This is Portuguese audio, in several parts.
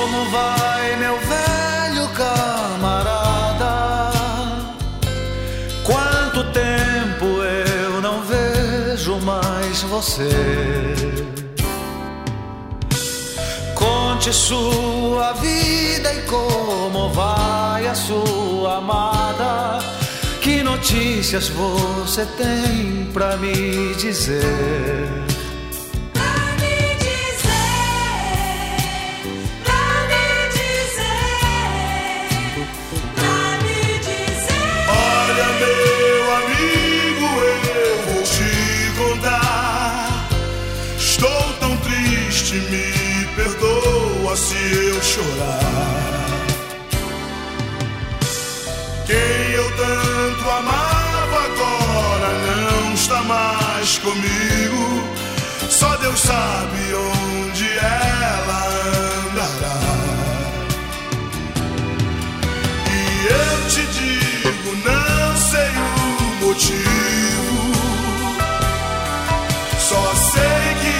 Como vai, meu velho camarada? Quanto tempo eu não vejo mais você? Conte sua vida e como vai a sua amada. Que notícias você tem pra me dizer? Me perdoa se eu chorar. Quem eu tanto amava agora não está mais comigo. Só Deus sabe onde ela andará. E eu te digo, não sei o motivo, só sei que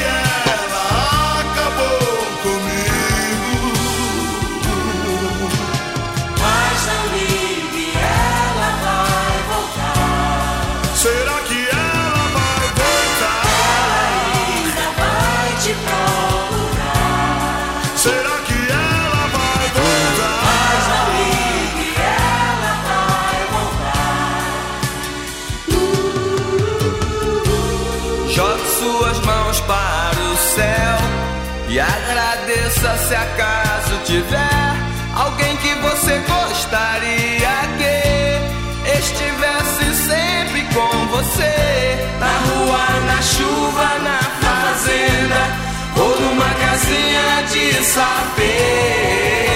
será que ela vai voltar? Ela ainda vai te procurar. Será que ela vai voltar? Mas não ligue, ela vai voltar. Jogue suas mãos para o céu e agradeça se acaso tiver alguém que você gostaria que estivesse sempre com você, na rua, na chuva, na fazenda ou numa casinha de sapê.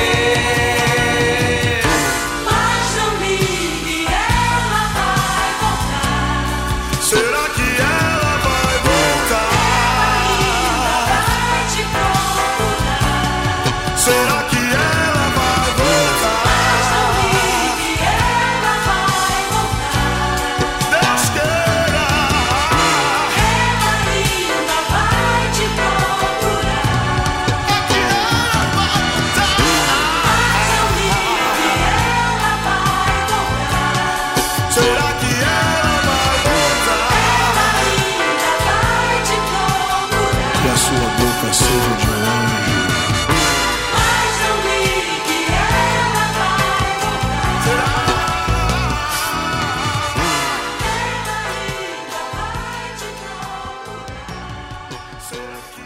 Mas não ligue, ela vai voltar. Será que ela vai voltar? Ela ainda vai te procurar. Será que ela vai voltar? Mas não ligue, ela vai voltar. Deus queira. Ela ainda vai te procurar. Que ela vai voltar. Mas não ligue, ela vai voltar. Será que ela vai voltar? Ela ainda vai te procurar. Que a sua boca seja de anjo. Mas não ligue, ela vai voltar. Será? Ela ainda vai te procurar. Será que